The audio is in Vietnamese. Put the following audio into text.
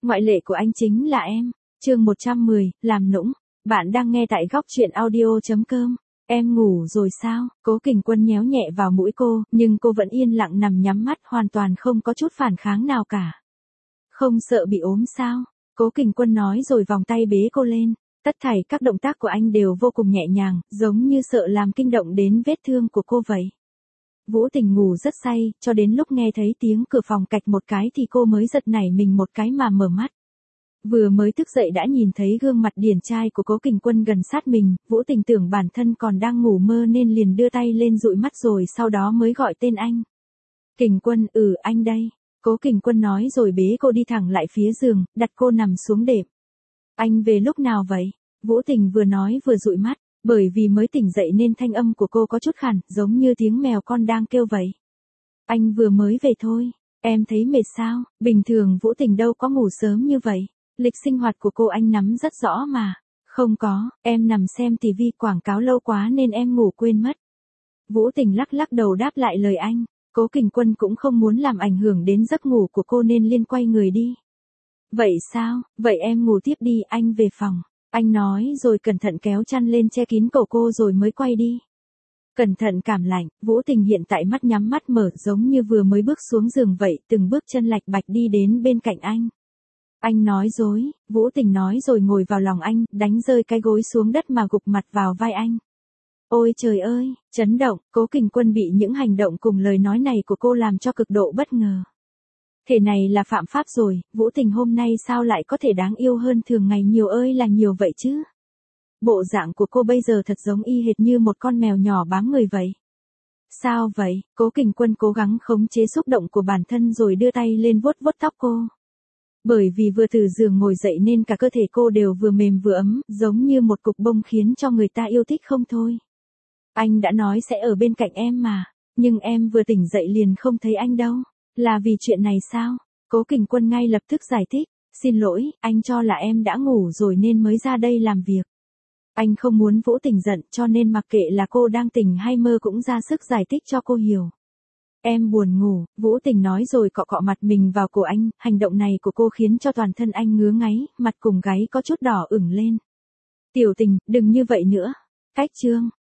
Ngoại lệ của anh chính là em. Chương 110, làm nũng. Bạn đang nghe tại góc truyện audio.com. Em ngủ rồi sao? Cố Kình Quân nhéo nhẹ vào mũi cô, nhưng cô vẫn yên lặng nằm nhắm mắt, hoàn toàn không có chút phản kháng nào cả. Không sợ bị ốm sao? Cố Kình Quân nói rồi vòng tay bế cô lên. Tất thảy các động tác của anh đều vô cùng nhẹ nhàng, giống như sợ làm kinh động đến vết thương của cô vậy. Vũ Tình ngủ rất say, cho đến lúc nghe thấy tiếng cửa phòng cạch một cái thì cô mới giật nảy mình một cái mà mở mắt. Vừa mới thức dậy đã nhìn thấy gương mặt điển trai của Cố Kình Quân gần sát mình, Vũ Tình tưởng bản thân còn đang ngủ mơ nên liền đưa tay lên dụi mắt rồi sau đó mới gọi tên anh. Kình Quân, anh đây. Cố Kình Quân nói rồi bế cô đi thẳng lại phía giường, đặt cô nằm xuống đệm. Anh về lúc nào vậy? Vũ Tình vừa nói vừa dụi mắt, bởi vì mới tỉnh dậy nên thanh âm của cô có chút khản, giống như tiếng mèo con đang kêu vậy. Anh vừa mới về thôi, em thấy mệt sao? Bình thường Vũ Tình đâu có ngủ sớm như vậy. Lịch sinh hoạt của cô anh nắm rất rõ mà. Không có, em nằm xem tivi quảng cáo lâu quá nên em ngủ quên mất. Vũ Tình lắc lắc đầu đáp lại lời anh. Cố Kình Quân cũng không muốn làm ảnh hưởng đến giấc ngủ của cô nên liên quay người đi. Vậy sao, vậy em ngủ tiếp đi, anh về phòng. Anh nói rồi cẩn thận kéo chăn lên che kín cổ cô rồi mới quay đi. Cẩn thận cảm lạnh, Vũ Tình hiện tại mắt nhắm mắt mở giống như vừa mới bước xuống giường vậy, từng bước chân lạch bạch đi đến bên cạnh anh. Anh nói dối, Vũ Tình nói rồi ngồi vào lòng anh, đánh rơi cái gối xuống đất mà gục mặt vào vai anh. Ôi trời ơi, chấn động, Cố Kình Quân bị những hành động cùng lời nói này của cô làm cho cực độ bất ngờ. Thế này là phạm pháp rồi, Vũ Tình hôm nay sao lại có thể đáng yêu hơn thường ngày nhiều ơi là nhiều vậy chứ? Bộ dạng của cô bây giờ thật giống y hệt như một con mèo nhỏ bám người vậy. Sao vậy? Cố Kình Quân cố gắng khống chế xúc động của bản thân rồi đưa tay lên vuốt vuốt tóc cô. Bởi vì vừa từ giường ngồi dậy nên cả cơ thể cô đều vừa mềm vừa ấm, giống như một cục bông khiến cho người ta yêu thích không thôi. Anh đã nói sẽ ở bên cạnh em mà, nhưng em vừa tỉnh dậy liền không thấy anh đâu. Là vì chuyện này sao? Cố Kình Quân ngay lập tức giải thích. Xin lỗi, anh cho là em đã ngủ rồi nên mới ra đây làm việc. Anh không muốn Vũ Tình giận cho nên mặc kệ là cô đang tỉnh hay mơ cũng ra sức giải thích cho cô hiểu. Em buồn ngủ, Vũ Tình nói rồi cọ cọ mặt mình vào cổ anh, hành động này của cô khiến cho toàn thân anh ngứa ngáy, mặt cùng gáy có chút đỏ ửng lên. Tiểu Tình, đừng như vậy nữa. Cách chương,